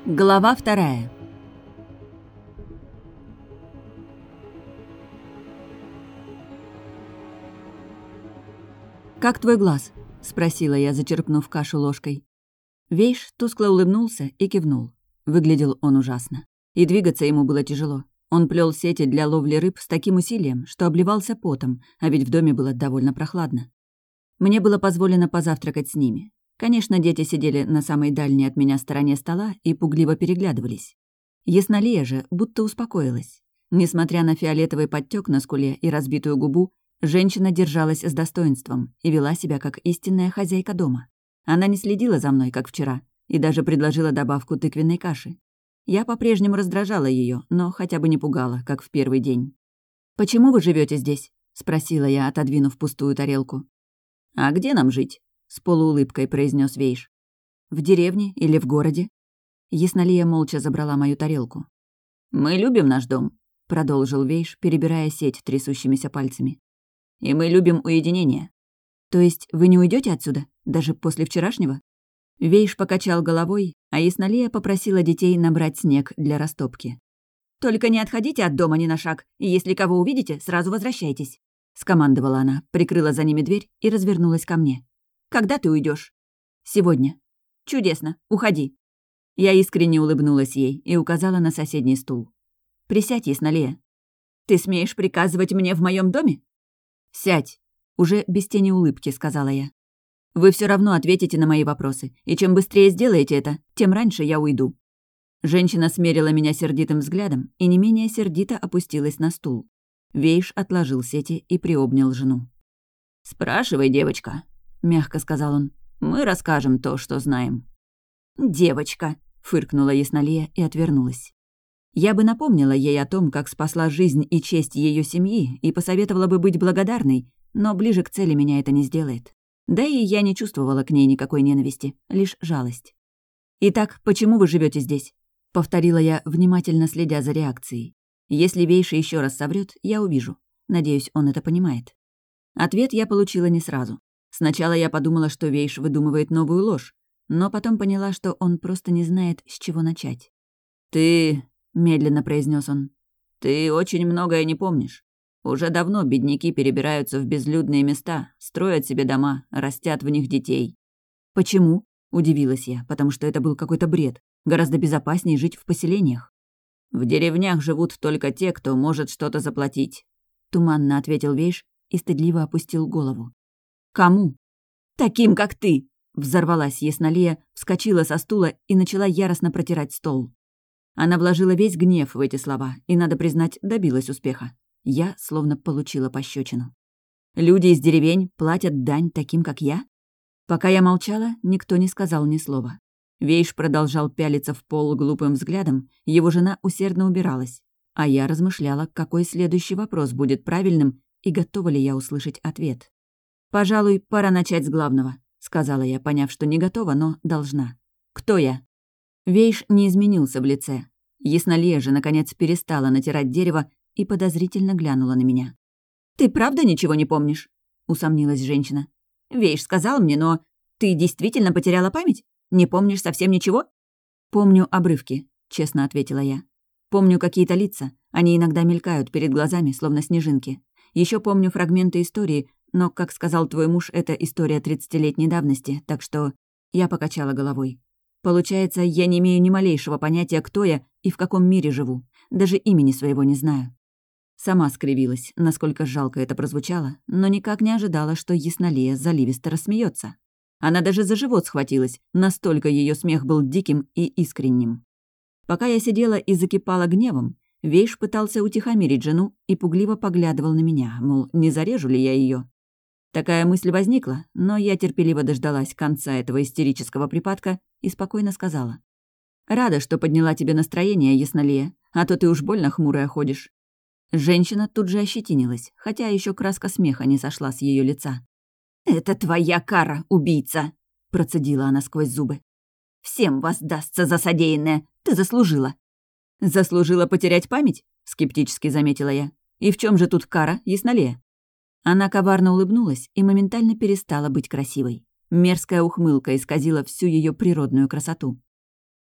Глава 2. «Как твой глаз?» — спросила я, зачерпнув кашу ложкой. Вейш тускло улыбнулся и кивнул. Выглядел он ужасно. И двигаться ему было тяжело. Он плел сети для ловли рыб с таким усилием, что обливался потом, а ведь в доме было довольно прохладно. Мне было позволено позавтракать с ними. Конечно, дети сидели на самой дальней от меня стороне стола и пугливо переглядывались. Яснолия же будто успокоилась. Несмотря на фиолетовый подтёк на скуле и разбитую губу, женщина держалась с достоинством и вела себя как истинная хозяйка дома. Она не следила за мной, как вчера, и даже предложила добавку тыквенной каши. Я по-прежнему раздражала ее, но хотя бы не пугала, как в первый день. «Почему вы живете здесь?» — спросила я, отодвинув пустую тарелку. «А где нам жить?» — с полуулыбкой произнес Вейш. «В деревне или в городе?» Яснолия молча забрала мою тарелку. «Мы любим наш дом», — продолжил Вейш, перебирая сеть трясущимися пальцами. «И мы любим уединение». «То есть вы не уйдете отсюда, даже после вчерашнего?» Вейш покачал головой, а Яснолия попросила детей набрать снег для растопки. «Только не отходите от дома ни на шаг, и если кого увидите, сразу возвращайтесь», — скомандовала она, прикрыла за ними дверь и развернулась ко мне. «Когда ты уйдешь? «Сегодня». «Чудесно, уходи». Я искренне улыбнулась ей и указала на соседний стул. «Присядь, Яснолия». «Ты смеешь приказывать мне в моем доме?» «Сядь», — уже без тени улыбки сказала я. «Вы все равно ответите на мои вопросы, и чем быстрее сделаете это, тем раньше я уйду». Женщина смерила меня сердитым взглядом и не менее сердито опустилась на стул. Вейш отложил сети и приобнял жену. «Спрашивай, девочка», — мягко сказал он. «Мы расскажем то, что знаем». «Девочка», — фыркнула Яснолия и отвернулась. Я бы напомнила ей о том, как спасла жизнь и честь ее семьи, и посоветовала бы быть благодарной, но ближе к цели меня это не сделает. Да и я не чувствовала к ней никакой ненависти, лишь жалость. «Итак, почему вы живете здесь?» — повторила я, внимательно следя за реакцией. Если Вейша еще раз соврет, я увижу. Надеюсь, он это понимает. Ответ я получила не сразу. Сначала я подумала, что Вейш выдумывает новую ложь, но потом поняла, что он просто не знает, с чего начать. «Ты...» — медленно произнес он. «Ты очень многое не помнишь. Уже давно бедняки перебираются в безлюдные места, строят себе дома, растят в них детей». «Почему?» — удивилась я, потому что это был какой-то бред. Гораздо безопаснее жить в поселениях. «В деревнях живут только те, кто может что-то заплатить», — туманно ответил Вейш и стыдливо опустил голову. «Кому?» «Таким, как ты!» — взорвалась Яснолия, вскочила со стула и начала яростно протирать стол. Она вложила весь гнев в эти слова и, надо признать, добилась успеха. Я словно получила пощечину. Люди из деревень платят дань таким, как я? Пока я молчала, никто не сказал ни слова. Вейш продолжал пялиться в пол глупым взглядом, его жена усердно убиралась. А я размышляла, какой следующий вопрос будет правильным и готова ли я услышать ответ. «Пожалуй, пора начать с главного», — сказала я, поняв, что не готова, но должна. «Кто я?» Вейш не изменился в лице. Яснолия же, наконец, перестала натирать дерево и подозрительно глянула на меня. «Ты правда ничего не помнишь?» — усомнилась женщина. «Вейш сказал мне, но ты действительно потеряла память? Не помнишь совсем ничего?» «Помню обрывки», — честно ответила я. «Помню какие-то лица. Они иногда мелькают перед глазами, словно снежинки. Еще помню фрагменты истории, но, как сказал твой муж, это история 30-летней давности, так что...» Я покачала головой. «Получается, я не имею ни малейшего понятия, кто я и в каком мире живу. Даже имени своего не знаю». Сама скривилась, насколько жалко это прозвучало, но никак не ожидала, что Яснолия заливисто рассмеется. Она даже за живот схватилась, настолько ее смех был диким и искренним. Пока я сидела и закипала гневом, Вейш пытался утихомирить жену и пугливо поглядывал на меня, мол, не зарежу ли я ее. Такая мысль возникла, но я терпеливо дождалась конца этого истерического припадка и спокойно сказала. «Рада, что подняла тебе настроение, Яснолия, а то ты уж больно хмурая ходишь». Женщина тут же ощетинилась, хотя еще краска смеха не сошла с ее лица. «Это твоя кара, убийца!» — процедила она сквозь зубы. «Всем воздастся за содеянное. Ты заслужила». «Заслужила потерять память?» — скептически заметила я. «И в чем же тут кара, Яснолия?» Она коварно улыбнулась и моментально перестала быть красивой. Мерзкая ухмылка исказила всю ее природную красоту.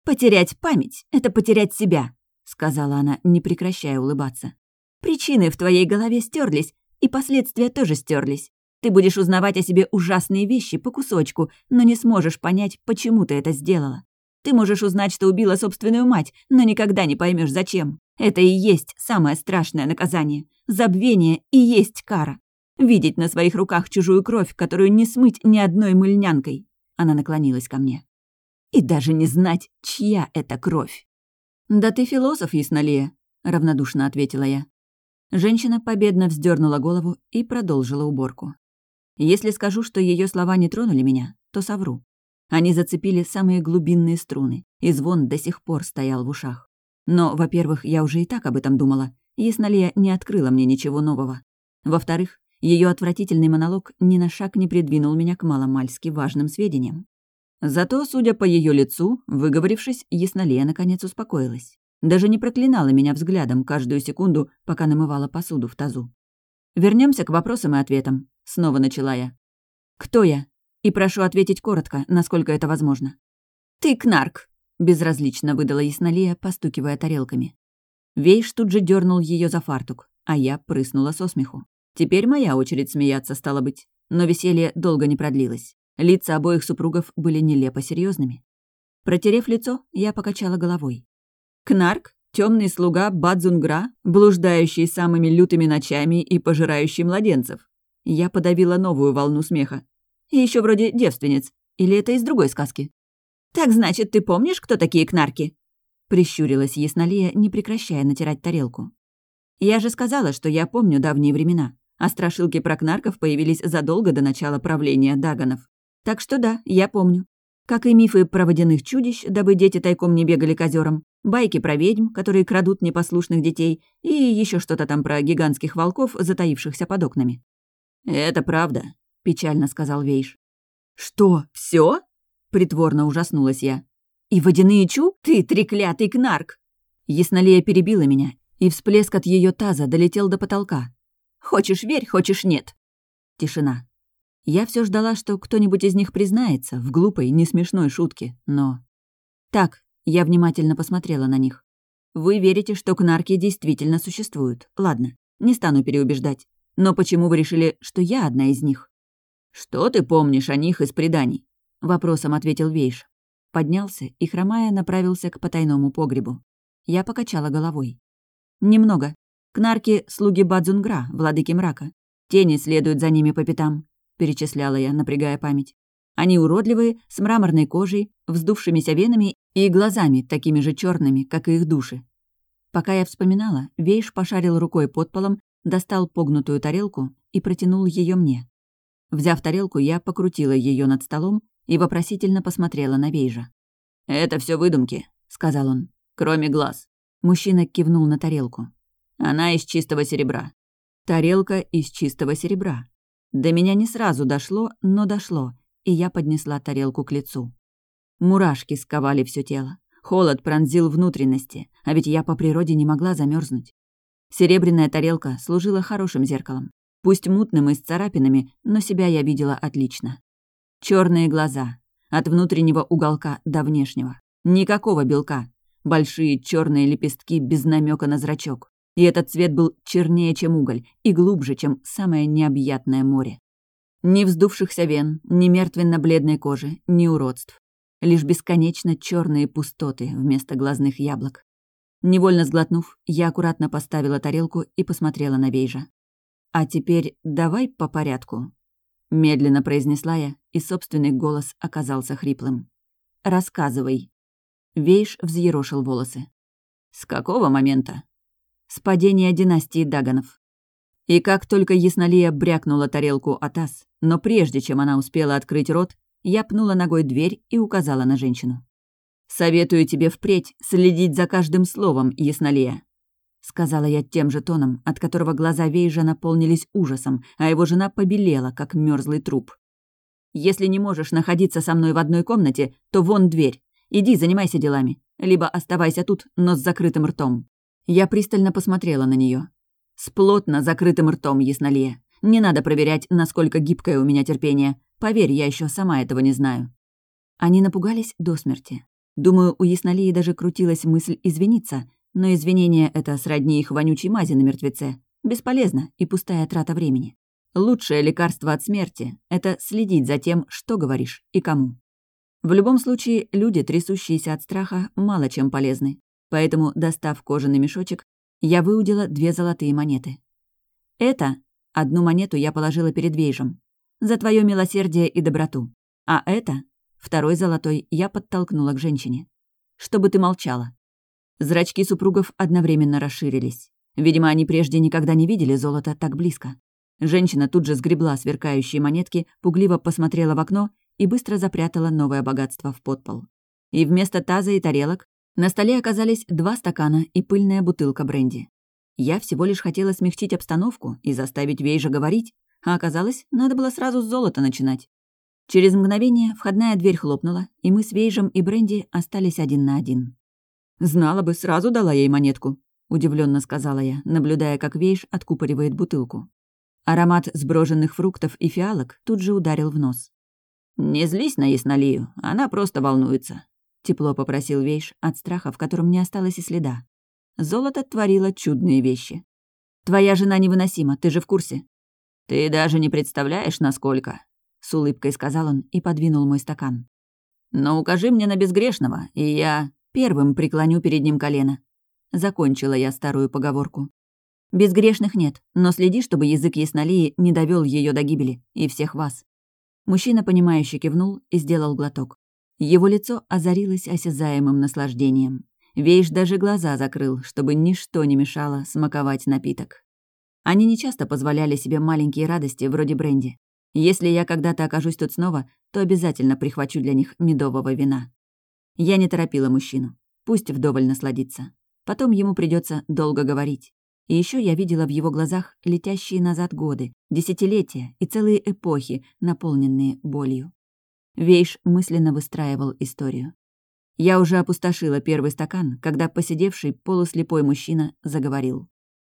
«Потерять память — это потерять себя», — сказала она, не прекращая улыбаться. «Причины в твоей голове стерлись, и последствия тоже стерлись. Ты будешь узнавать о себе ужасные вещи по кусочку, но не сможешь понять, почему ты это сделала. Ты можешь узнать, что убила собственную мать, но никогда не поймешь, зачем. Это и есть самое страшное наказание. Забвение и есть кара. Видеть на своих руках чужую кровь, которую не смыть ни одной мыльнянкой». Она наклонилась ко мне. «И даже не знать, чья это кровь». «Да ты философ, Яснолия», — равнодушно ответила я. Женщина победно вздернула голову и продолжила уборку. Если скажу, что ее слова не тронули меня, то совру. Они зацепили самые глубинные струны, и звон до сих пор стоял в ушах. Но, во-первых, я уже и так об этом думала. Яснолия не открыла мне ничего нового. Во-вторых, ее отвратительный монолог ни на шаг не придвинул меня к маломальски важным сведениям. Зато, судя по ее лицу, выговорившись, Яснолия наконец успокоилась. Даже не проклинала меня взглядом каждую секунду, пока намывала посуду в тазу. Вернемся к вопросам и ответам. Снова начала я. «Кто я? И прошу ответить коротко, насколько это возможно». «Ты Кнарк», — безразлично выдала Яснолия, постукивая тарелками. Вейш тут же дернул ее за фартук, а я прыснула со смеху. Теперь моя очередь смеяться, стало быть. Но веселье долго не продлилось. Лица обоих супругов были нелепо серьезными. Протерев лицо, я покачала головой. «Кнарк? Темный слуга Бадзунгра, блуждающий самыми лютыми ночами и пожирающий младенцев». Я подавила новую волну смеха. И еще вроде девственниц. Или это из другой сказки? «Так значит, ты помнишь, кто такие Кнарки?» Прищурилась Яснолия, не прекращая натирать тарелку. «Я же сказала, что я помню давние времена, а страшилки про Кнарков появились задолго до начала правления Даганов. Так что да, я помню. Как и мифы про водяных чудищ, дабы дети тайком не бегали к озерам, байки про ведьм, которые крадут непослушных детей, и еще что-то там про гигантских волков, затаившихся под окнами». «Это правда», — печально сказал Вейш. «Что, все? Притворно ужаснулась я. «И водяные чу? Ты треклятый Кнарк!» Яснолия перебила меня, и всплеск от ее таза долетел до потолка. «Хочешь верь, хочешь нет». Тишина. Я все ждала, что кто-нибудь из них признается в глупой, несмешной шутке, но... «Так», — я внимательно посмотрела на них. «Вы верите, что Кнарки действительно существуют. Ладно, не стану переубеждать. Но почему вы решили, что я одна из них?» «Что ты помнишь о них из преданий?» — вопросом ответил Вейш. Поднялся и, хромая, направился к потайному погребу. Я покачала головой. «Немного. Кнарки — слуги Бадзунгра, владыки мрака. Тени следуют за ними по пятам», — перечисляла я, напрягая память. «Они уродливые, с мраморной кожей, вздувшимися венами и глазами, такими же черными, как и их души». Пока я вспоминала, Вейш пошарил рукой под полом, достал погнутую тарелку и протянул ее мне. Взяв тарелку, я покрутила ее над столом и вопросительно посмотрела на Вейжа. «Это все выдумки», — сказал он, — «кроме глаз». Мужчина кивнул на тарелку. «Она из чистого серебра». Тарелка из чистого серебра. До меня не сразу дошло, но дошло, и я поднесла тарелку к лицу. Мурашки сковали все тело. Холод пронзил внутренности, а ведь я по природе не могла замерзнуть. Серебряная тарелка служила хорошим зеркалом. Пусть мутным и с царапинами, но себя я видела отлично. Черные глаза. От внутреннего уголка до внешнего. Никакого белка. Большие черные лепестки без намека на зрачок. И этот цвет был чернее, чем уголь, и глубже, чем самое необъятное море. Ни вздувшихся вен, ни мертвенно-бледной кожи, ни уродств. Лишь бесконечно черные пустоты вместо глазных яблок. Невольно сглотнув, я аккуратно поставила тарелку и посмотрела на Вейжа. «А теперь давай по порядку», — медленно произнесла я, и собственный голос оказался хриплым. «Рассказывай». Вейш взъерошил волосы. «С какого момента?» «С падения династии Даганов». И как только Яснолия брякнула тарелку о таз, но прежде чем она успела открыть рот, я пнула ногой дверь и указала на женщину. «Советую тебе впредь следить за каждым словом, Яснолия», — сказала я тем же тоном, от которого глаза Вейжа наполнились ужасом, а его жена побелела, как мёрзлый труп. «Если не можешь находиться со мной в одной комнате, то вон дверь. Иди, занимайся делами. Либо оставайся тут, но с закрытым ртом». Я пристально посмотрела на неё. «С плотно закрытым ртом, Яснолия. Не надо проверять, насколько гибкое у меня терпение. Поверь, я ещё сама этого не знаю». Они напугались до смерти. Думаю, у яснолии даже крутилась мысль извиниться, но извинение — это сродни их вонючей мази на мертвеце. Бесполезно и пустая трата времени. Лучшее лекарство от смерти — это следить за тем, что говоришь и кому. В любом случае, люди, трясущиеся от страха, мало чем полезны. Поэтому, достав кожаный мешочек, я выудила 2 золотые монеты. Это одну монету я положила перед Вейжем. За твое милосердие и доброту. А это, 2 золотой, я подтолкнула к женщине. Чтобы ты молчала. Зрачки супругов одновременно расширились. Видимо, они прежде никогда не видели золото так близко. Женщина тут же сгребла сверкающие монетки, пугливо посмотрела в окно и быстро запрятала новое богатство в подпол. И вместо таза и тарелок на столе оказались 2 стакана и пыльная бутылка бренди. Я всего лишь хотела смягчить обстановку и заставить Вейжа говорить, а оказалось, надо было сразу с золота начинать. Через мгновение входная дверь хлопнула, и мы с Вейжем и бренди остались 1 на 1. «Знала бы, сразу дала ей монетку», — удивленно сказала я, наблюдая, как Вейж откупоривает бутылку. Аромат сброженных фруктов и фиалок тут же ударил в нос. «Не злись на яснолию, она просто волнуется», — тепло попросил Вейш от страха, в котором не осталось и следа. Золото творило чудные вещи. «Твоя жена невыносима, ты же в курсе?» «Ты даже не представляешь, насколько», — с улыбкой сказал он и подвинул мой стакан. «Но укажи мне на безгрешного, и я первым преклоню перед ним колено». Закончила я старую поговорку. «Безгрешных нет, но следи, чтобы язык яснолии не довел ее до гибели, и всех вас». Мужчина, понимающе кивнул и сделал глоток. Его лицо озарилось осязаемым наслаждением. Вейш даже глаза закрыл, чтобы ничто не мешало смаковать напиток. Они нечасто позволяли себе маленькие радости вроде бренди. Если я когда-то окажусь тут снова, то обязательно прихвачу для них медового вина. Я не торопила мужчину. Пусть вдоволь насладится. Потом ему придется долго говорить. И еще я видела в его глазах летящие назад годы, десятилетия и целые эпохи, наполненные болью. Вейш мысленно выстраивал историю. Я уже опустошила первый стакан, когда посидевший полуслепой мужчина заговорил.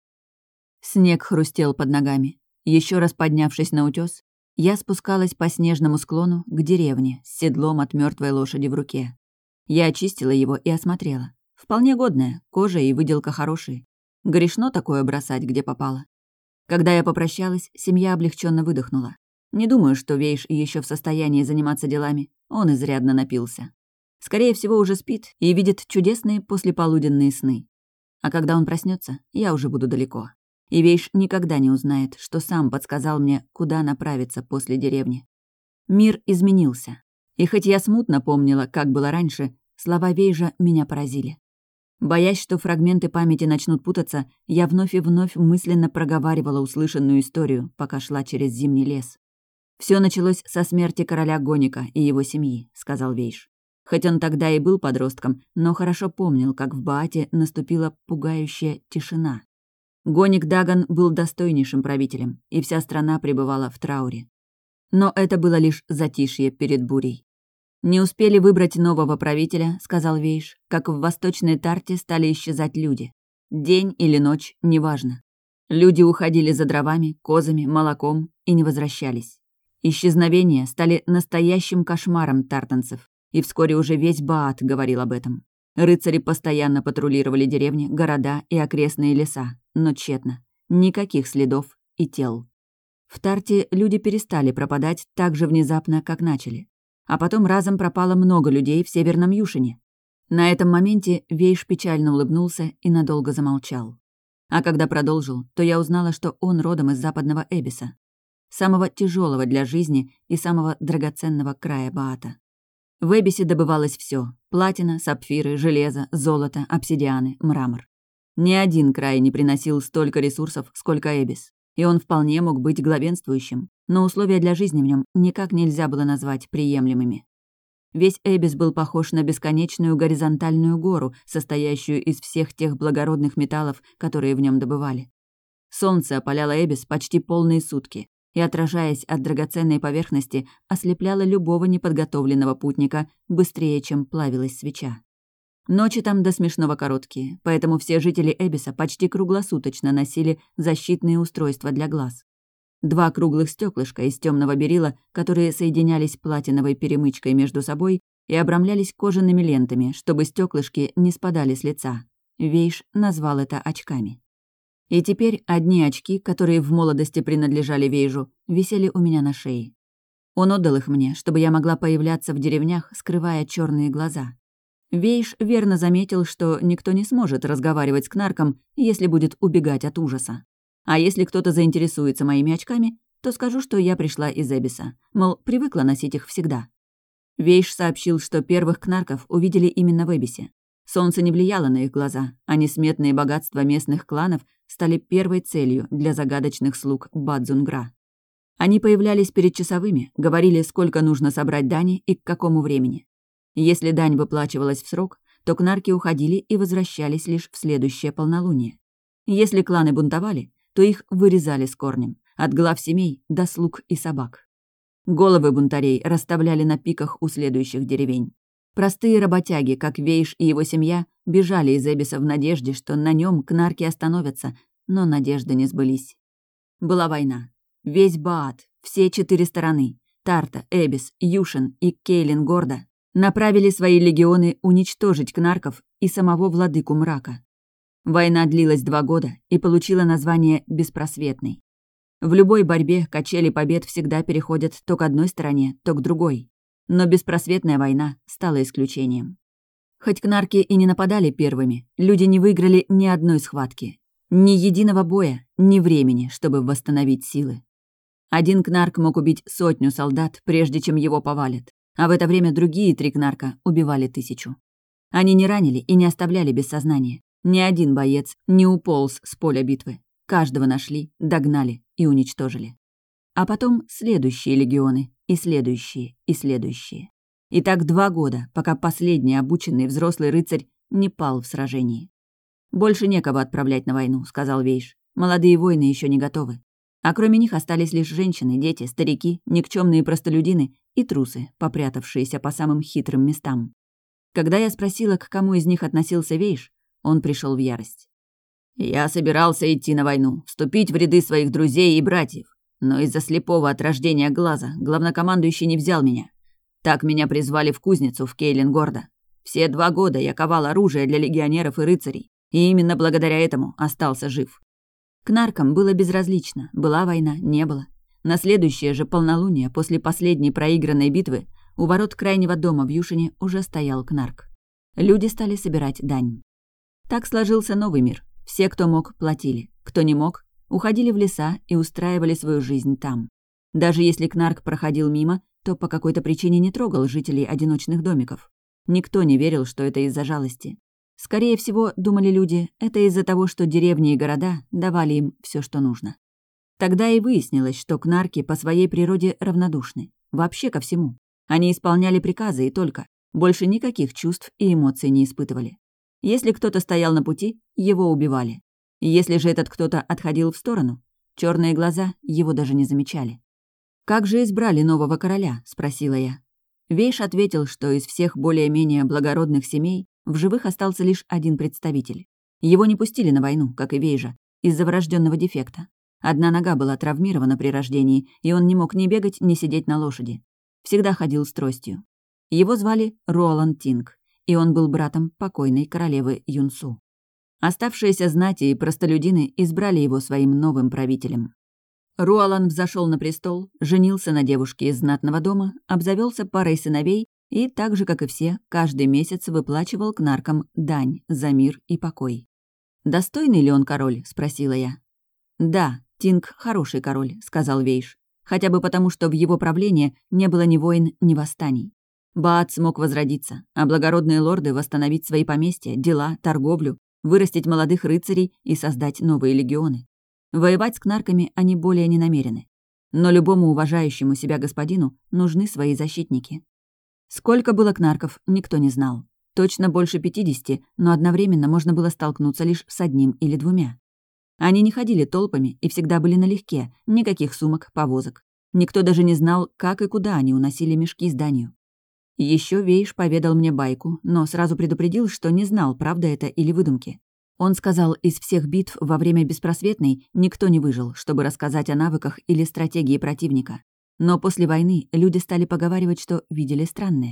Снег хрустел под ногами. Еще раз поднявшись на утёс, я спускалась по снежному склону к деревне с седлом от мертвой лошади в руке. Я очистила его и осмотрела. Вполне годная, кожа и выделка хорошие. Грешно такое бросать, где попало. Когда я попрощалась, семья облегченно выдохнула. Не думаю, что Вейш еще в состоянии заниматься делами. Он изрядно напился. Скорее всего, уже спит и видит чудесные послеполуденные сны. А когда он проснется, я уже буду далеко. И Вейш никогда не узнает, что сам подсказал мне, куда направиться после деревни. Мир изменился. И хоть я смутно помнила, как было раньше, слова Вейжа меня поразили. Боясь, что фрагменты памяти начнут путаться, я вновь и вновь мысленно проговаривала услышанную историю, пока шла через зимний лес. «Все началось со смерти короля Гоника и его семьи», — сказал Вейш. Хоть он тогда и был подростком, но хорошо помнил, как в Баате наступила пугающая тишина. Гоник Даган был достойнейшим правителем, и вся страна пребывала в трауре. Но это было лишь затишье перед бурей. «Не успели выбрать нового правителя», — сказал Вейш, «как в Восточной Тарте стали исчезать люди. День или ночь, неважно. Люди уходили за дровами, козами, молоком и не возвращались. Исчезновения стали настоящим кошмаром тартанцев, и вскоре уже весь Баат говорил об этом. Рыцари постоянно патрулировали деревни, города и окрестные леса, но тщетно. Никаких следов и тел. В Тарте люди перестали пропадать так же внезапно, как начали. А потом разом пропало много людей в Северном Юшине. На этом моменте Вейш печально улыбнулся и надолго замолчал. А когда продолжил, то я узнала, что он родом из западного Эбиса, самого тяжелого для жизни и самого драгоценного края Баата. В Эбисе добывалось все: платина, сапфиры, железо, золото, обсидианы, мрамор. Ни один край не приносил столько ресурсов, сколько Эбис. И он вполне мог быть главенствующим, но условия для жизни в нем никак нельзя было назвать приемлемыми. Весь Эбис был похож на бесконечную горизонтальную гору, состоящую из всех тех благородных металлов, которые в нем добывали. Солнце опаляло Эбис почти полные сутки и, отражаясь от драгоценной поверхности, ослепляло любого неподготовленного путника быстрее, чем плавилась свеча. Ночи там до смешного короткие, поэтому все жители Эбиса почти круглосуточно носили защитные устройства для глаз. 2 круглых стеклышка из темного берила, которые соединялись платиновой перемычкой между собой и обрамлялись кожаными лентами, чтобы стеклышки не спадали с лица. Вейш назвал это очками. И теперь одни очки, которые в молодости принадлежали Вейжу, висели у меня на шее. Он отдал их мне, чтобы я могла появляться в деревнях, скрывая черные глаза. Вейш верно заметил, что никто не сможет разговаривать с Кнарком, если будет убегать от ужаса. А если кто-то заинтересуется моими очками, то скажу, что я пришла из Эбиса, мол, привыкла носить их всегда. Вейш сообщил, что первых Кнарков увидели именно в Эбисе. Солнце не влияло на их глаза, а несметные богатства местных кланов стали первой целью для загадочных слуг Бадзунгра. Они появлялись перед часовыми, говорили, сколько нужно собрать дани и к какому времени. Если дань выплачивалась в срок, то Кнарки уходили и возвращались лишь в следующее полнолуние. Если кланы бунтовали, то их вырезали с корнем, от глав семей до слуг и собак. Головы бунтарей расставляли на пиках у следующих деревень. Простые работяги, как Вейш и его семья, бежали из Эбиса в надежде, что на нем Кнарки остановятся, но надежды не сбылись. Была война. Весь Баат, все 4 стороны — Тарта, Эбис, Юшин и Кейлин Горда — направили свои легионы уничтожить Кнарков и самого владыку мрака. Война длилась 2 года и получила название «беспросветной». В любой борьбе качели побед всегда переходят то к одной стороне, то к другой. Но беспросветная война стала исключением. Хоть Кнарки и не нападали первыми, люди не выиграли ни одной схватки. Ни единого боя, ни времени, чтобы восстановить силы. Один Кнарк мог убить 100 солдат, прежде чем его повалят, а в это время другие 3 Кнарка убивали 1000. Они не ранили и не оставляли без сознания. Ни один боец не уполз с поля битвы. Каждого нашли, догнали и уничтожили. А потом следующие легионы, и следующие, и следующие. И так 2 года, пока последний обученный взрослый рыцарь не пал в сражении. «Больше некого отправлять на войну», — сказал Вейш. «Молодые воины еще не готовы. А кроме них остались лишь женщины, дети, старики, никчемные простолюдины и трусы, попрятавшиеся по самым хитрым местам». Когда я спросила, к кому из них относился Вейш, он пришел в ярость. «Я собирался идти на войну, вступить в ряды своих друзей и братьев, но из-за слепого от рождения глаза главнокомандующий не взял меня. Так меня призвали в кузницу в Кейлин-Гордо. Все 2 года я ковал оружие для легионеров и рыцарей, и именно благодаря этому остался жив». Кнаркам было безразлично, была война, не было. На следующее же полнолуние, после последней проигранной битвы, у ворот крайнего дома в Юшине уже стоял Кнарк. Люди стали собирать дань. Так сложился новый мир. Все, кто мог, платили. Кто не мог, уходили в леса и устраивали свою жизнь там. Даже если Кнарк проходил мимо, то по какой-то причине не трогал жителей одиночных домиков. Никто не верил, что это из-за жалости. Скорее всего, думали люди, это из-за того, что деревни и города давали им все, что нужно. Тогда и выяснилось, что Кнарки по своей природе равнодушны. Вообще ко всему. Они исполняли приказы и только. Больше никаких чувств и эмоций не испытывали. Если кто-то стоял на пути, его убивали. Если же этот кто-то отходил в сторону, черные глаза его даже не замечали. «Как же избрали нового короля?» — спросила я. Вейш ответил, что из всех более-менее благородных семей в живых остался лишь один представитель. Его не пустили на войну, как и Вейжа, из-за врожденного дефекта. Одна нога была травмирована при рождении, и он не мог ни бегать, ни сидеть на лошади. Всегда ходил с тростью. Его звали Руолан Тинг, и он был братом покойной королевы Юнсу. Оставшиеся знати и простолюдины избрали его своим новым правителем. Руолан взошел на престол, женился на девушке из знатного дома, обзавелся парой сыновей и, так же, как и все, каждый месяц выплачивал Кнаркам дань за мир и покой. «Достойный ли он король?» — спросила я. «Да, Тинг хороший король», — сказал Вейш, хотя бы потому, что в его правлении не было ни войн, ни восстаний. Баат смог возродиться, а благородные лорды восстановить свои поместья, дела, торговлю, вырастить молодых рыцарей и создать новые легионы. Воевать с Кнарками они более не намерены. Но любому уважающему себя господину нужны свои защитники. Сколько было Кнарков, никто не знал. Точно больше 50, но одновременно можно было столкнуться лишь с 1 или 2. Они не ходили толпами и всегда были налегке, никаких сумок, повозок. Никто даже не знал, как и куда они уносили мешки с данью. Еще Вейш поведал мне байку, но сразу предупредил, что не знал, правда это или выдумки. Он сказал, из всех битв во время Беспросветной никто не выжил, чтобы рассказать о навыках или стратегии противника. Но после войны люди стали поговаривать, что видели странное.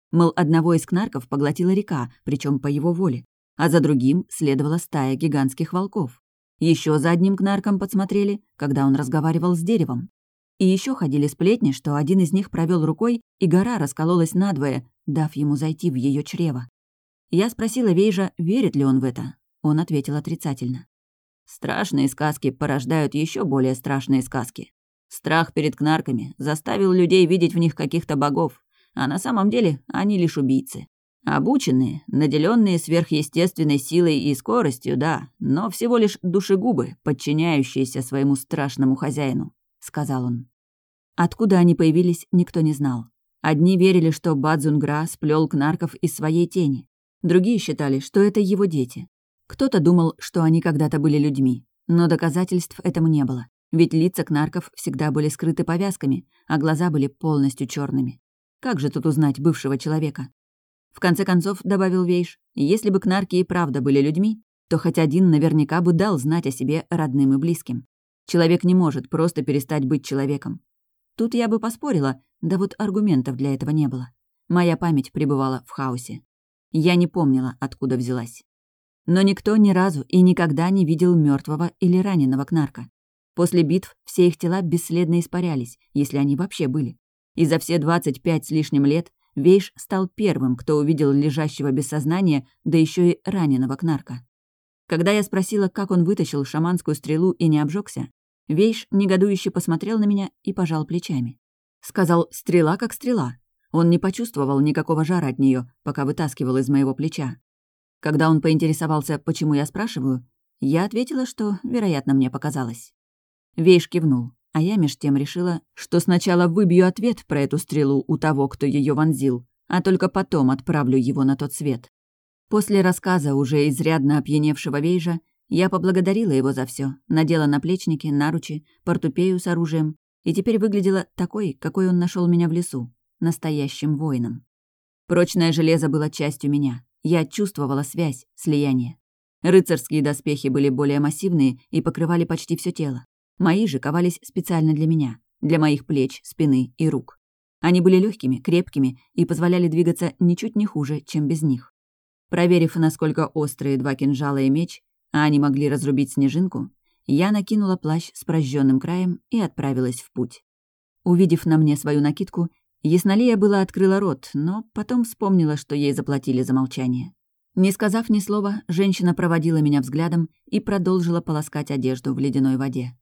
Мол, одного из кнарков поглотила река, причем по его воле, а за другим следовала стая гигантских волков. Еще за одним кнарком подсмотрели, когда он разговаривал с деревом. И еще ходили сплетни, что один из них провел рукой, и гора раскололась надвое, дав ему зайти в ее чрево. Я спросила Вейжа, верит ли он в это. Он ответил отрицательно. Страшные сказки порождают еще более страшные сказки. Страх перед кнарками заставил людей видеть в них каких-то богов, а на самом деле они лишь убийцы. Обученные, наделенные сверхъестественной силой и скоростью, да, но всего лишь душегубы, подчиняющиеся своему страшному хозяину, сказал он. Откуда они появились, никто не знал. Одни верили, что Бадзунгра сплел кнарков из своей тени. Другие считали, что это его дети. Кто-то думал, что они когда-то были людьми, но доказательств этому не было, ведь лица кнарков всегда были скрыты повязками, а глаза были полностью черными. Как же тут узнать бывшего человека? В конце концов, добавил Вейш, если бы кнарки и правда были людьми, то хоть один наверняка бы дал знать о себе родным и близким. Человек не может просто перестать быть человеком. Тут я бы поспорила, да вот аргументов для этого не было. Моя память пребывала в хаосе. Я не помнила, откуда взялась. Но никто ни разу и никогда не видел мертвого или раненого кнарка. После битв все их тела бесследно испарялись, если они вообще были. И за все 25 с лишним лет Вейш стал первым, кто увидел лежащего без сознания, да еще и раненого кнарка. Когда я спросила, как он вытащил шаманскую стрелу и не обжегся, Вейш негодующе посмотрел на меня и пожал плечами. Сказал: «Стрела как стрела». Он не почувствовал никакого жара от нее, пока вытаскивал из моего плеча. Когда он поинтересовался, почему я спрашиваю, я ответила, что, вероятно, мне показалось. Вейш кивнул, а я меж тем решила, что сначала выбью ответ про эту стрелу у того, кто ее вонзил, а только потом отправлю его на тот свет. После рассказа уже изрядно опьяневшего Вейжа я поблагодарила его за все, надела наплечники, наручи, портупею с оружием и теперь выглядела такой, какой он нашел меня в лесу, настоящим воином. Прочное железо было частью меня. Я чувствовала связь, слияние. Рыцарские доспехи были более массивные и покрывали почти все тело. Мои же ковались специально для меня, для моих плеч, спины и рук. Они были легкими, крепкими и позволяли двигаться ничуть не хуже, чем без них. Проверив, насколько острые 2 кинжала и меч, а они могли разрубить снежинку, я накинула плащ с прожженным краем и отправилась в путь. Увидев на мне свою накидку, Яснолия было открыла рот, но потом вспомнила, что ей заплатили за молчание. Не сказав ни слова, женщина проводила меня взглядом и продолжила полоскать одежду в ледяной воде.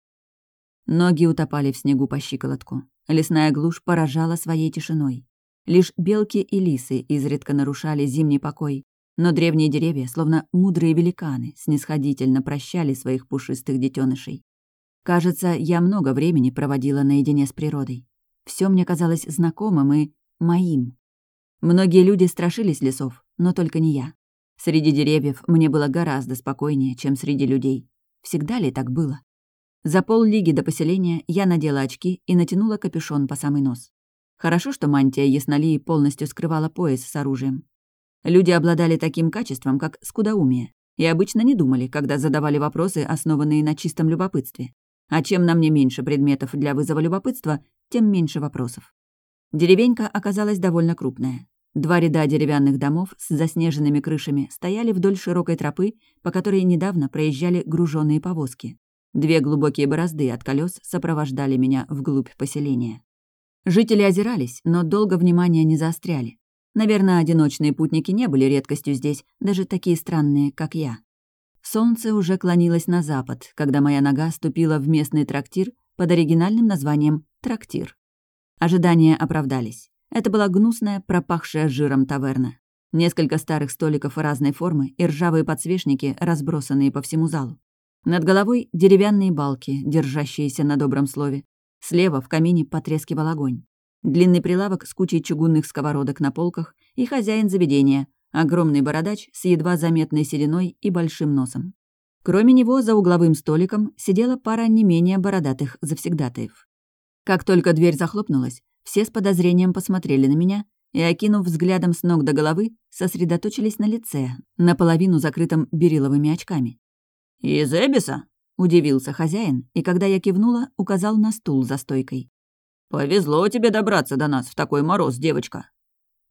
Ноги утопали в снегу по щиколотку. Лесная глушь поражала своей тишиной. Лишь белки и лисы изредка нарушали зимний покой, но древние деревья, словно мудрые великаны, снисходительно прощали своих пушистых детенышей. Кажется, я много времени проводила наедине с природой. Все мне казалось знакомым и моим. Многие люди страшились лесов, но только не я. Среди деревьев мне было гораздо спокойнее, чем среди людей. Всегда ли так было? За поллиги до поселения я надела очки и натянула капюшон по самый нос. Хорошо, что мантия Яснолии полностью скрывала пояс с оружием. Люди обладали таким качеством, как скудоумие, и обычно не думали, когда задавали вопросы, основанные на чистом любопытстве. А чем на мне меньше предметов для вызова любопытства, тем меньше вопросов. Деревенька оказалась довольно крупная. 2 ряда деревянных домов с заснеженными крышами стояли вдоль широкой тропы, по которой недавно проезжали груженные повозки. 2 глубокие борозды от колес сопровождали меня вглубь поселения. Жители озирались, но долго внимания не заостряли. Наверное, одиночные путники не были редкостью здесь, даже такие странные, как я. Солнце уже клонилось на запад, когда моя нога ступила в местный трактир под оригинальным названием «Трактир». Ожидания оправдались. Это была гнусная, пропахшая жиром таверна. Несколько старых столиков разной формы и ржавые подсвечники, разбросанные по всему залу. Над головой деревянные балки, держащиеся на добром слове. Слева в камине потрескивал огонь. Длинный прилавок с кучей чугунных сковородок на полках и хозяин заведения, огромный бородач с едва заметной сединой и большим носом. Кроме него за угловым столиком сидела пара не менее бородатых завсегдатаев. Как только дверь захлопнулась, все с подозрением посмотрели на меня и, окинув взглядом с ног до головы, сосредоточились на лице, наполовину закрытом бериловыми очками. «Из Эбиса?» — удивился хозяин, и когда я кивнула, указал на стул за стойкой. «Повезло тебе добраться до нас в такой мороз, девочка».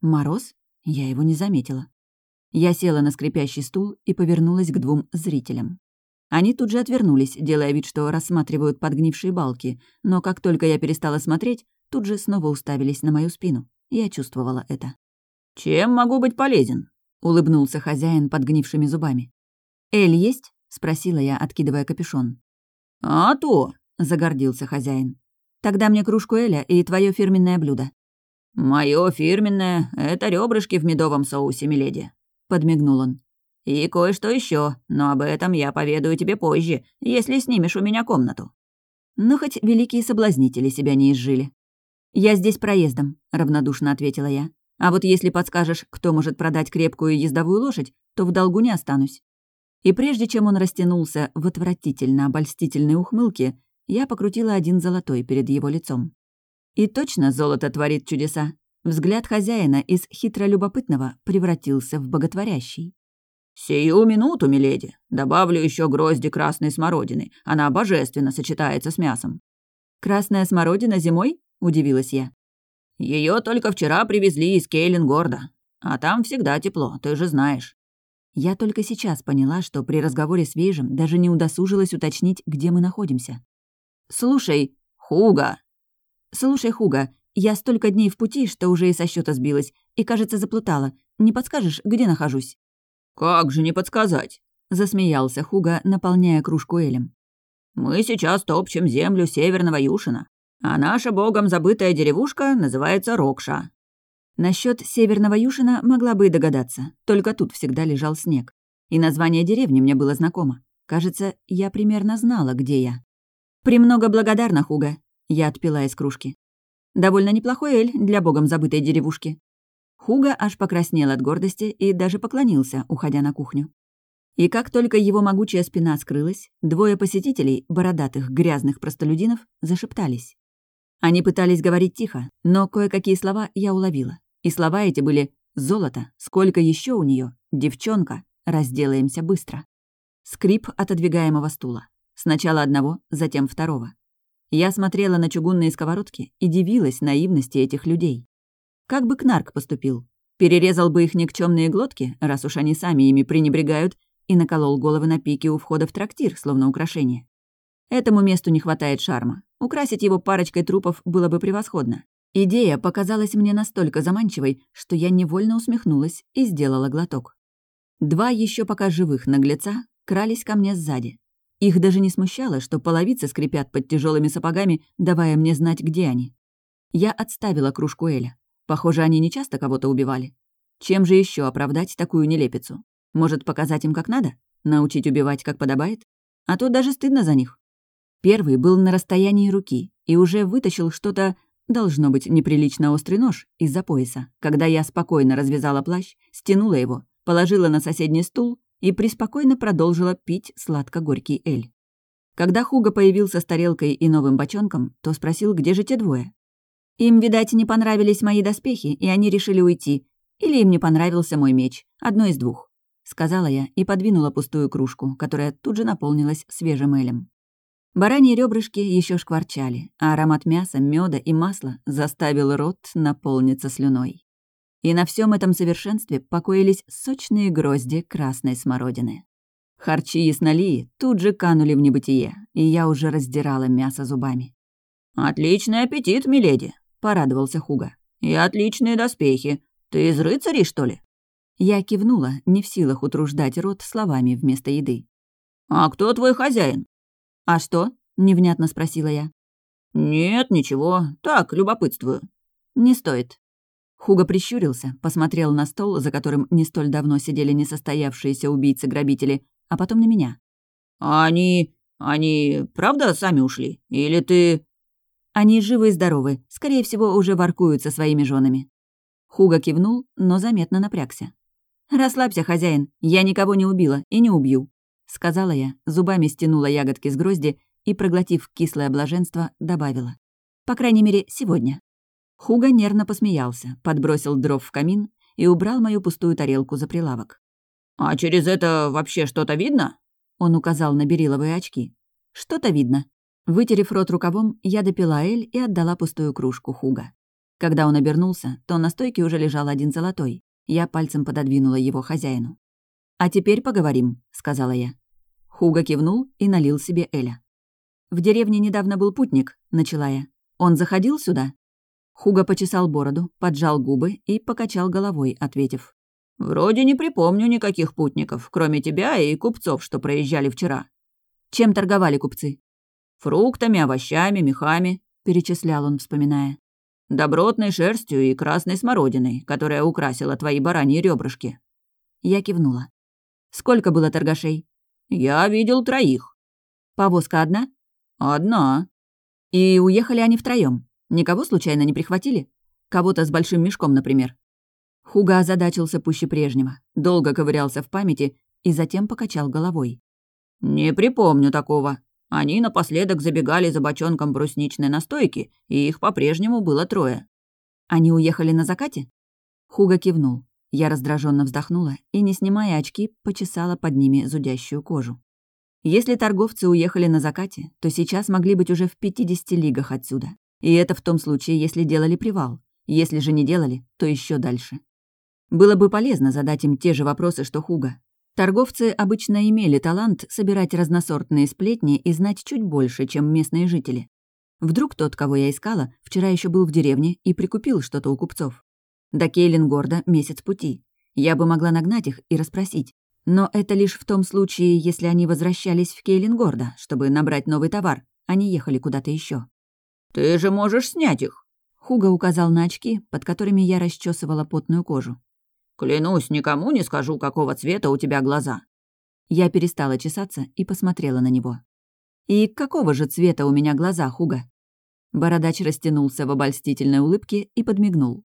Мороз? Я его не заметила. Я села на скрипящий стул и повернулась к двум зрителям. Они тут же отвернулись, делая вид, что рассматривают подгнившие балки, но как только я перестала смотреть, тут же снова уставились на мою спину. Я чувствовала это. «Чем могу быть полезен?» — улыбнулся хозяин подгнившими зубами. «Эль есть?» — спросила я, откидывая капюшон. «А то!» — загордился хозяин. «Тогда мне кружку Эля и твое фирменное блюдо». «Моё фирменное — это ребрышки в медовом соусе, миледи», — подмигнул он. «И кое-что еще, но об этом я поведаю тебе позже, если снимешь у меня комнату». Ну, хоть великие соблазнители себя не изжили. «Я здесь проездом», — равнодушно ответила я. «А вот если подскажешь, кто может продать крепкую ездовую лошадь, то в долгу не останусь». И прежде чем он растянулся в отвратительно обольстительной ухмылке, я покрутила один золотой перед его лицом. И точно золото творит чудеса. Взгляд хозяина из хитролюбопытного превратился в боготворящий. «Сию минуту, миледи. Добавлю еще грозди красной смородины. Она божественно сочетается с мясом». «Красная смородина зимой?» — удивилась я. Ее только вчера привезли из Кейлингорда. А там всегда тепло, ты же знаешь». Я только сейчас поняла, что при разговоре с Вейжем даже не удосужилась уточнить, где мы находимся. «Слушай, Хуга!» «Слушай, Хуга, я столько дней в пути, что уже и со счета сбилась, и, кажется, заплутала. Не подскажешь, где нахожусь?» «Как же не подсказать?» — засмеялся Хуга, наполняя кружку элем. «Мы сейчас топчем землю северного Юшина, а наша богом забытая деревушка называется Рокша». Насчет северного Юшина могла бы и догадаться, только тут всегда лежал снег. И название деревни мне было знакомо. Кажется, я примерно знала, где я. «Премного благодарна, Хуга», — я отпила из кружки. «Довольно неплохой эль для богом забытой деревушки». Хуга аж покраснел от гордости и даже поклонился, уходя на кухню. И как только его могучая спина скрылась, двое посетителей, бородатых, грязных простолюдинов, зашептались. Они пытались говорить тихо, но кое-какие слова я уловила. И слова эти были «золото», «сколько еще у нее», «девчонка», «разделаемся быстро». Скрип отодвигаемого стула. Сначала одного, затем второго. Я смотрела на чугунные сковородки и дивилась наивности этих людей. Как бы Кнарк поступил? Перерезал бы их никчемные глотки, раз уж они сами ими пренебрегают, и наколол головы на пике у входа в трактир, словно украшение. Этому месту не хватает шарма. Украсить его парочкой трупов было бы превосходно. Идея показалась мне настолько заманчивой, что я невольно усмехнулась и сделала глоток. Два еще пока живых наглеца крались ко мне сзади. Их даже не смущало, что половицы скрипят под тяжелыми сапогами, давая мне знать, где они. Я отставила кружку эля. Похоже, они не часто кого-то убивали. Чем же еще оправдать такую нелепицу? Может, показать им как надо? Научить убивать как подобает? А то даже стыдно за них. Первый был на расстоянии руки и уже вытащил что-то, должно быть, неприлично острый нож из-за пояса, когда я спокойно развязала плащ, стянула его, положила на соседний стул и преспокойно продолжила пить сладко-горький эль. Когда Хуга появился с тарелкой и новым бочонком, то спросил, где же те двое. Им, видать, не понравились мои доспехи, и они решили уйти. Или им не понравился мой меч. Одно из двух. Сказала я и подвинула пустую кружку, которая тут же наполнилась свежим элем. Бараньи ребрышки еще шкварчали, а аромат мяса, меда и масла заставил рот наполниться слюной. И на всем этом совершенстве покоились сочные грозди красной смородины. Харчи яснолии тут же канули в небытие, и я уже раздирала мясо зубами. «Отличный аппетит, миледи!» — порадовался Хуга. «И отличные доспехи. Ты из рыцарей, что ли?» Я кивнула, не в силах утруждать рот словами вместо еды. «А кто твой хозяин?» «А что?» — невнятно спросила я. «Нет, ничего. Так, любопытствую». «Не стоит». Хуга прищурился, посмотрел на стол, за которым не столь давно сидели несостоявшиеся убийцы-грабители, а потом на меня. «Они правда сами ушли? Или ты...» «Они живы и здоровы, скорее всего, уже воркуют со своими женами». Хуга кивнул, но заметно напрягся. «Расслабься, хозяин, я никого не убила и не убью», — сказала я, зубами стянула ягодки с грозди и, проглотив кислое блаженство, добавила. «По крайней мере, сегодня». Хуга нервно посмеялся, подбросил дров в камин и убрал мою пустую тарелку за прилавок. «А через это вообще что-то видно?» Он указал на бериловые очки. «Что-то видно». Вытерев рот рукавом, я допила эль и отдала пустую кружку Хуга. Когда он обернулся, то на стойке уже лежал один золотой. Я пальцем пододвинула его хозяину. «А теперь поговорим», — сказала я. Хуга кивнул и налил себе эля. «В деревне недавно был путник», — начала я. «Он заходил сюда?» Хуга почесал бороду, поджал губы и покачал головой, ответив. «Вроде не припомню никаких путников, кроме тебя и купцов, что проезжали вчера». «Чем торговали купцы?» «Фруктами, овощами, мехами», — перечислял он, вспоминая. «Добротной шерстью и красной смородиной, которая украсила твои бараньи ребрышки». Я кивнула. «Сколько было торгашей?» «Я видел 3». «Повозка одна?» «Одна». «И уехали они втроём? Никого случайно не прихватили? Кого-то с большим мешком, например?» Хуга озадачился пуще прежнего, долго ковырялся в памяти и затем покачал головой. «Не припомню такого. Они напоследок забегали за бочонком брусничной настойки, и их по-прежнему было 3. «Они уехали на закате?» Хуга кивнул. Я раздраженно вздохнула и, не снимая очки, почесала под ними зудящую кожу. Если торговцы уехали на закате, то сейчас могли быть уже в 50 лигах отсюда. И это в том случае, если делали привал. Если же не делали, то еще дальше. Было бы полезно задать им те же вопросы, что Хуга. Торговцы обычно имели талант собирать разносортные сплетни и знать чуть больше, чем местные жители. Вдруг тот, кого я искала, вчера еще был в деревне и прикупил что-то у купцов. До Кейлингорда месяц пути. Я бы могла нагнать их и расспросить. Но это лишь в том случае, если они возвращались в Кейлингорда, чтобы набрать новый товар, а не ехали куда-то еще. «Ты же можешь снять их!» Хуга указал на очки, под которыми я расчесывала потную кожу. «Клянусь, никому не скажу, какого цвета у тебя глаза». Я перестала чесаться и посмотрела на него. «И какого же цвета у меня глаза, Хуга?» Бородач растянулся в обольстительной улыбке и подмигнул.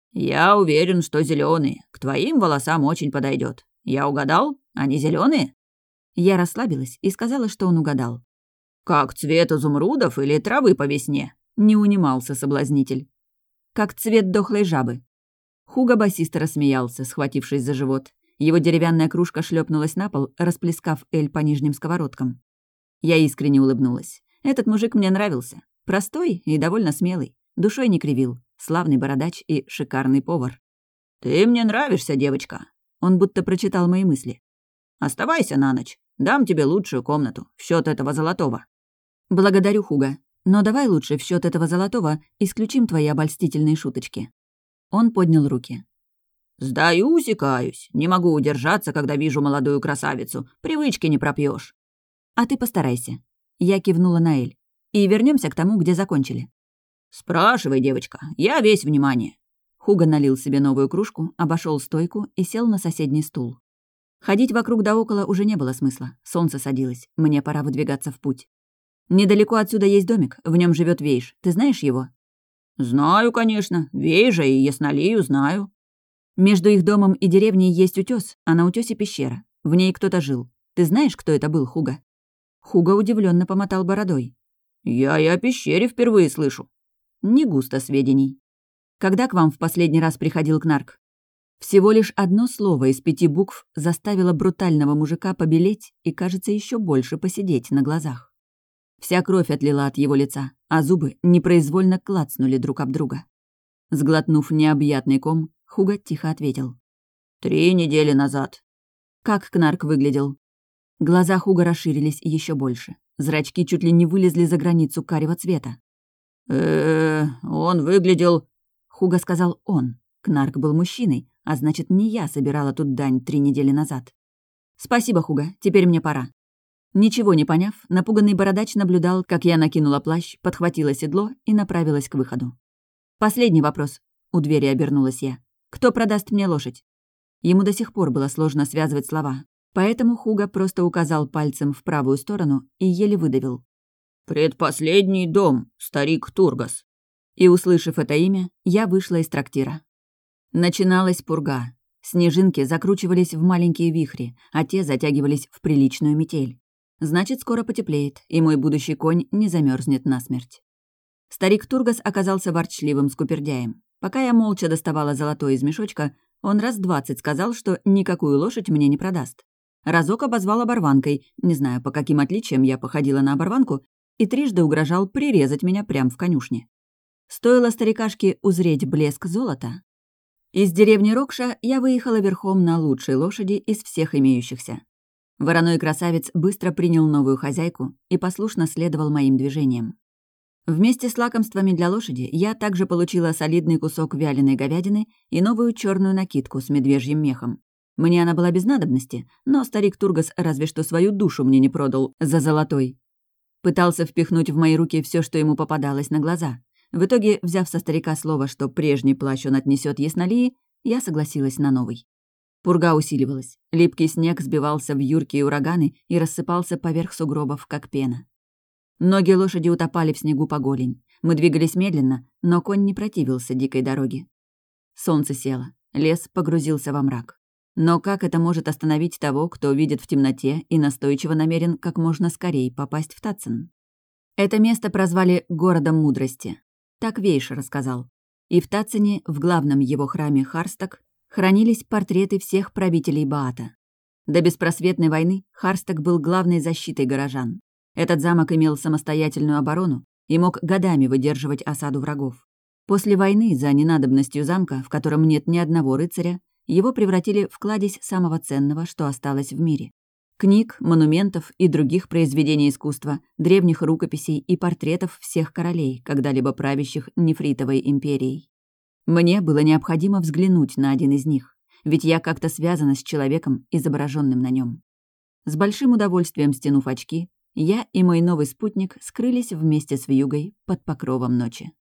«Я уверен, что зеленые. К твоим волосам очень подойдет. Я угадал? Они зеленые? Я расслабилась и сказала, что он угадал. «Как цвет изумрудов или травы по весне?» — не унимался соблазнитель. «Как цвет дохлой жабы». Хуга басисто рассмеялся, схватившись за живот. Его деревянная кружка шлепнулась на пол, расплескав эль по нижним сковородкам. Я искренне улыбнулась. Этот мужик мне нравился. Простой и довольно смелый. Душой не кривил. Славный бородач и шикарный повар. «Ты мне нравишься, девочка». Он будто прочитал мои мысли. «Оставайся на ночь. Дам тебе лучшую комнату в счет этого золотого». «Благодарю, Хуга. Но давай лучше в счет этого золотого исключим твои обольстительные шуточки». Он поднял руки. «Сдаюсь и каюсь. Не могу удержаться, когда вижу молодую красавицу. Привычки не пропьешь. «А ты постарайся». Я кивнула на Эль. «И вернемся к тому, где закончили». «Спрашивай, девочка. Я весь внимание». Хуга налил себе новую кружку, обошел стойку и сел на соседний стул. Ходить вокруг да около уже не было смысла. Солнце садилось. Мне пора выдвигаться в путь. Недалеко отсюда есть домик, в нем живет Вейш. Ты знаешь его? «Знаю, конечно. Вейжа и Яснолию знаю». Между их домом и деревней есть утёс, а на утёсе пещера. В ней кто-то жил. Ты знаешь, кто это был, Хуга?» Хуга удивленно помотал бородой. «Я и о пещере впервые слышу». «Не густо сведений». «Когда к вам в последний раз приходил Кнарк?» Всего лишь одно слово из 5 букв заставило брутального мужика побелеть и, кажется, еще больше посидеть на глазах. Вся кровь отлила от его лица, а зубы непроизвольно клацнули друг об друга. Сглотнув необъятный ком, Хуга тихо ответил. 3 недели назад. Как Кнарк выглядел? Глаза Хуга расширились еще больше. Зрачки чуть ли не вылезли за границу карего цвета. Он выглядел... Хуга сказал «он». Кнарк был мужчиной, а значит, не я собирала тут дань 3 недели назад. «Спасибо, Хуга, теперь мне пора». Ничего не поняв, напуганный бородач наблюдал, как я накинула плащ, подхватила седло и направилась к выходу. «Последний вопрос», — у двери обернулась я. «Кто продаст мне лошадь?» Ему до сих пор было сложно связывать слова, поэтому Хуга просто указал пальцем в правую сторону и еле выдавил. «Предпоследний дом, старик Тургас». И, услышав это имя, я вышла из трактира. Начиналась пурга. Снежинки закручивались в маленькие вихри, а те затягивались в приличную метель. Значит, скоро потеплеет, и мой будущий конь не замерзнет насмерть. Старик Тургас оказался ворчливым скупердяем. Пока я молча доставала золотой из мешочка, он раз 20 сказал, что никакую лошадь мне не продаст. Разок обозвал оборванкой, не знаю, по каким отличиям я походила на оборванку, и трижды угрожал прирезать меня прямо в конюшне. Стоило старикашке узреть блеск золота. Из деревни Рокша я выехала верхом на лучшей лошади из всех имеющихся. Вороной красавец быстро принял новую хозяйку и послушно следовал моим движениям. Вместе с лакомствами для лошади я также получила солидный кусок вяленой говядины и новую черную накидку с медвежьим мехом. Мне она была без надобности, но старик Тургас разве что свою душу мне не продал за золотой. Пытался впихнуть в мои руки все, что ему попадалось на глаза. В итоге, взяв со старика слово, что прежний плащ он отнесет Яснолии, я согласилась на новый. Пурга усиливалась. Липкий снег сбивался в юркие ураганы и рассыпался поверх сугробов, как пена. Ноги лошади утопали в снегу по голень. Мы двигались медленно, но конь не противился дикой дороге. Солнце село, лес погрузился во мрак. Но как это может остановить того, кто видит в темноте и настойчиво намерен как можно скорее попасть в Татцен? Это место прозвали «городом мудрости». Так Вейш рассказал. И в Татцене, в главном его храме Харсток, хранились портреты всех правителей Баата. До беспросветной войны Харсток был главной защитой горожан. Этот замок имел самостоятельную оборону и мог годами выдерживать осаду врагов. После войны за ненадобностью замка, в котором нет ни одного рыцаря, его превратили в кладезь самого ценного, что осталось в мире. Книг, монументов и других произведений искусства, древних рукописей и портретов всех королей, когда-либо правящих Нефритовой империей. Мне было необходимо взглянуть на один из них, ведь я как-то связана с человеком, изображенным на нем. С большим удовольствием стянув очки, я и мой новый спутник скрылись вместе с вьюгой под покровом ночи.